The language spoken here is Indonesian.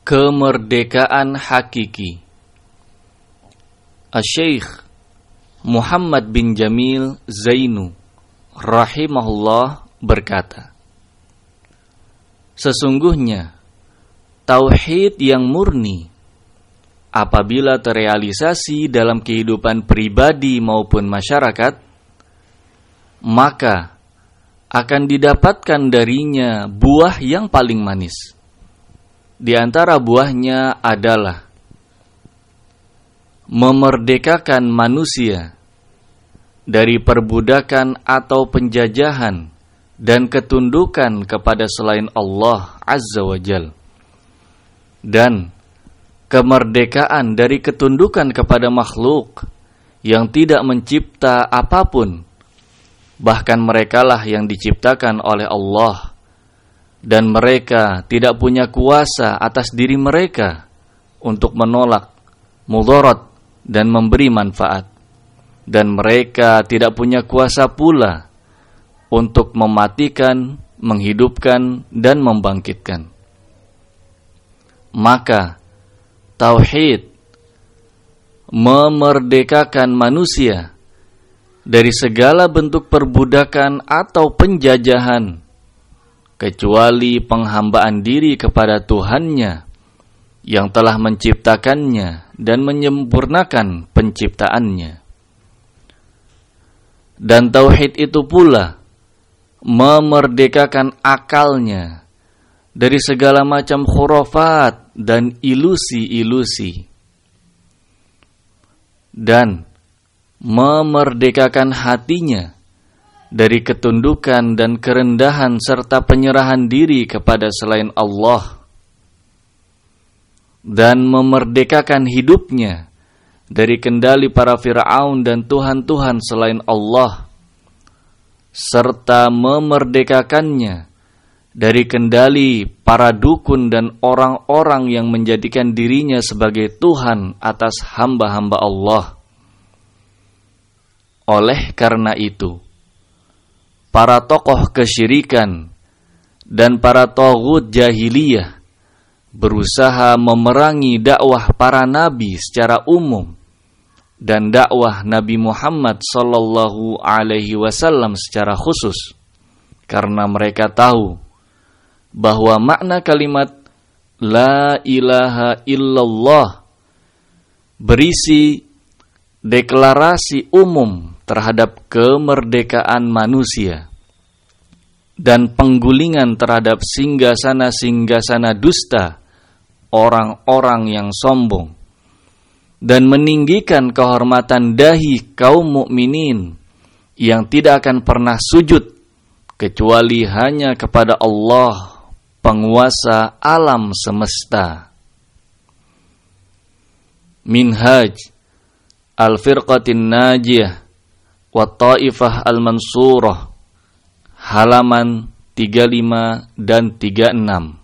Kemerdekaan hakiki. Asy-Syaikh Muhammad bin Jamil Zainu rahimahullah berkata, sesungguhnya tauhid yang murni apabila terrealisasi dalam kehidupan pribadi maupun masyarakat, maka akan didapatkan darinya buah yang paling manis. Di antara buahnya adalah memerdekakan manusia dari perbudakan atau penjajahan dan ketundukan kepada selain Allah Azza wa Jal, dan kemerdekaan dari ketundukan kepada makhluk yang tidak mencipta apapun, bahkan merekalah yang diciptakan oleh Allah, dan mereka tidak punya kuasa atas diri mereka untuk menolak mudarat dan memberi manfaat, dan mereka tidak punya kuasa pula untuk mematikan, menghidupkan, dan membangkitkan. Maka tauhid memerdekakan manusia dari segala bentuk perbudakan atau penjajahan, kecuali penghambaan diri kepada Tuhannya yang telah menciptakannya dan menyempurnakan penciptaannya. Dan tauhid itu pula memerdekakan akalnya dari segala macam khurafat dan ilusi-ilusi, dan memerdekakan hatinya dari ketundukan dan kerendahan serta penyerahan diri kepada selain Allah, dan memerdekakan hidupnya dari kendali para Fir'aun dan Tuhan-Tuhan selain Allah, serta memerdekakannya dari kendali para dukun dan orang-orang yang menjadikan dirinya sebagai Tuhan atas hamba-hamba Allah. Oleh karena itu, para tokoh kesyirikan dan para taghut jahiliyah berusaha memerangi dakwah para nabi secara umum dan dakwah Nabi Muhammad sallallahu alaihi wasallam secara khusus, karena mereka tahu bahwa makna kalimat la ilaha illallah berisi deklarasi umum terhadap kemerdekaan manusia dan penggulingan terhadap singgasana-singgasana dusta orang-orang yang sombong, dan meninggikan kehormatan dahi kaum mukminin yang tidak akan pernah sujud kecuali hanya kepada Allah, penguasa alam semesta. Minhaj Al-Firqatin Najiyah wa Ta'ifah Al-Mansurah, halaman 35 dan 36.